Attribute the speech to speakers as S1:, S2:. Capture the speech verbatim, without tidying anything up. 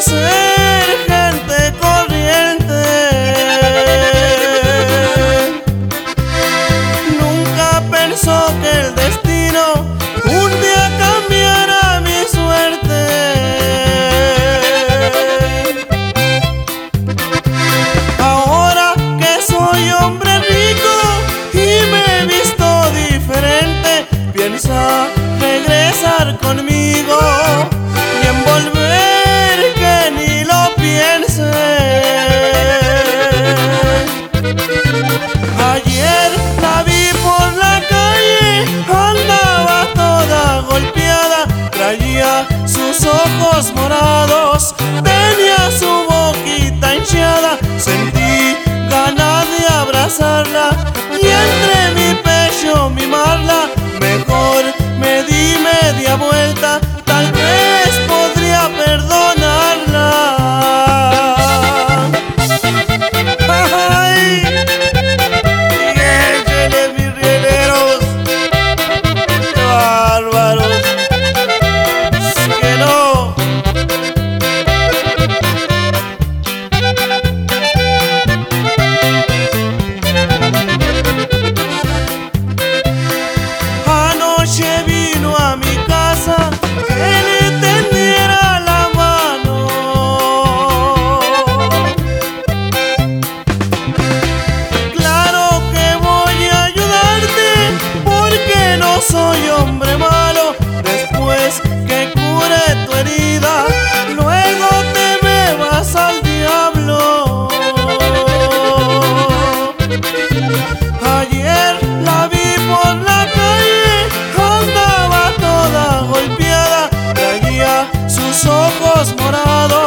S1: ser gente corriente. Nunca pensó que el destino un día cambiara mi suerte. Ahora que soy hombre rico y me he visto diferente, piensa regresar conmigo y envolver que ni lo piense. Ayer la vi por la calle, andaba toda golpeada, traía sus ojos morados, tenía su boquita hinchada. Sentí ganas de abrazarla y entre mi pecho mimarla. Mejor me di media vuelta, tal vez podría perdonarla. ¡Ay! Y échenle, mis rieleros, ¡qué bárbaros! Es que no. Anoche vino a mi casa que le tendiera la mano. Claro que voy a ayudarte porque no soy hombre malo. Después que cure tu herida, luego te me vas al diablo. Ayer la vi por la calle, andaba toda golpeada, traía sus ojos morados,